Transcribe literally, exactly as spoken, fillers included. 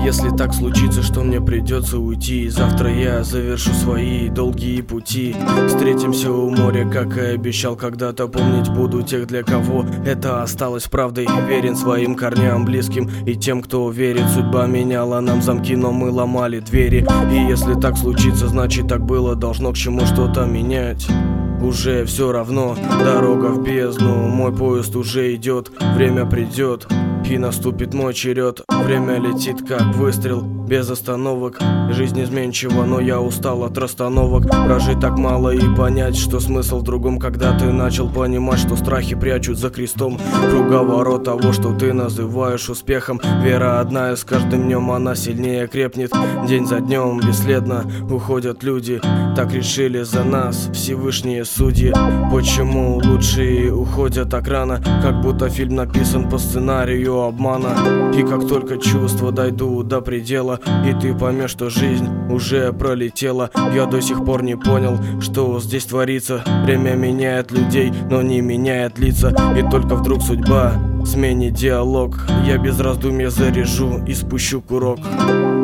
Если так случится, что мне придется уйти, завтра я завершу свои долгие пути. Встретимся у моря, как и обещал когда-то. Помнить буду тех, для кого это осталось правдой. Верен своим корням, близким и тем, кто верит. Судьба меняла нам замки, но мы ломали двери. И если так случится, значит так было должно. К чему что-то менять? Уже все равно, дорога в бездну. Мой поезд уже идет, время придет, и наступит мой черед. Время летит как выстрел, без остановок. Жизнь изменчива, но я устал от расстановок. Прожить так мало и понять, что смысл в другом. Когда ты начал понимать, что страхи прячут за крестом круговорот того, что ты называешь успехом. Вера одна, и с каждым днем она сильнее крепнет. День за днем бесследно уходят люди. Так решили за нас Всевышние судьи. Почему лучшие уходят так рано? Как будто фильм написан по сценарию обмана. И как только чувства дойдут до предела, и ты поймешь, что жизнь уже пролетела, я до сих пор не понял, что здесь творится. Время меняет людей, но не меняет лица. И только вдруг судьба сменит диалог. Я без раздумья заряжу и спущу курок.